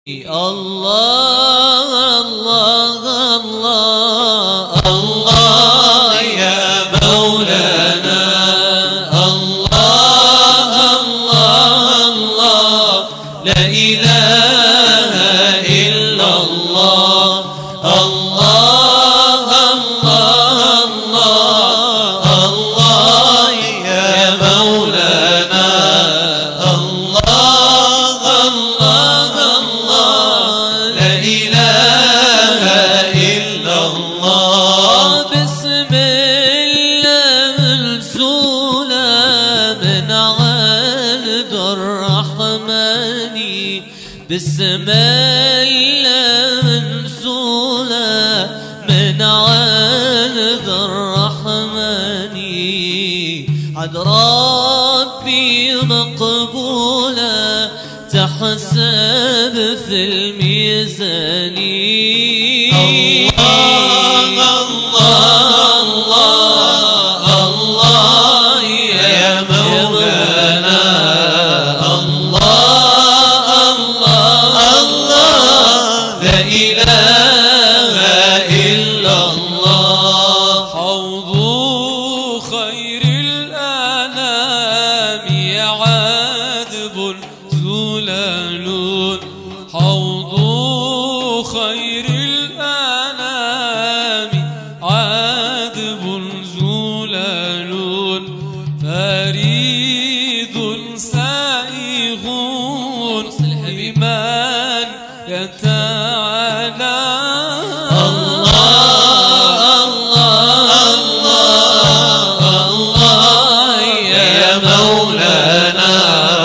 الله الله الله الله يا مولانا الله الله الله لا إله إلا الله الله الله الله الله يا مولانا الله الله الله لا إله إلا الله بسم الله الزولى من عند الرحمن بسم الله الزولى من عند الرحمن عد ربي مقبولة تحسب في الميزان الله الله الله يا مولانا الله الله الله لا إله إلا الله حوض خير الأنام عذب زلال حوض خير الأنام عذب زلال فريد سائغ بمن يتعالى الله الله الله الله يا مولانا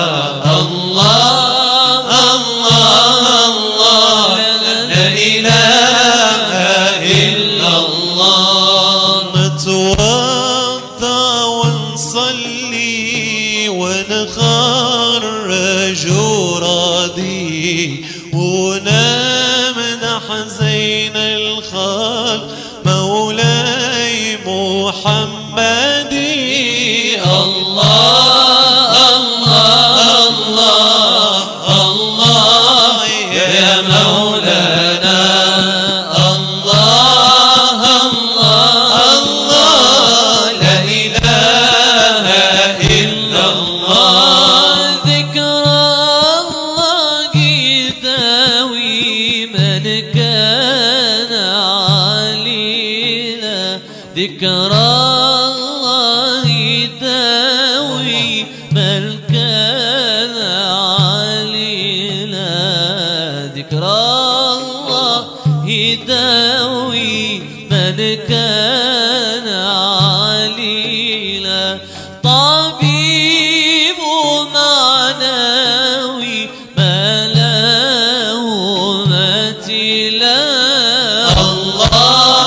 الله الله الله لا إله إلا الله نتوضا ونصلي ونخرج راضي ونمنح زين الخلق مولاي محمدي الله الله الله الله يا مولانا الله الله الله لا إله إلا الله ذكر الله يداوي من كان عليلا ذكر الله يداوي من كان عليلا ذكر الله يداوي من كان عليلا طبيب معنوي ما له مثيلا الله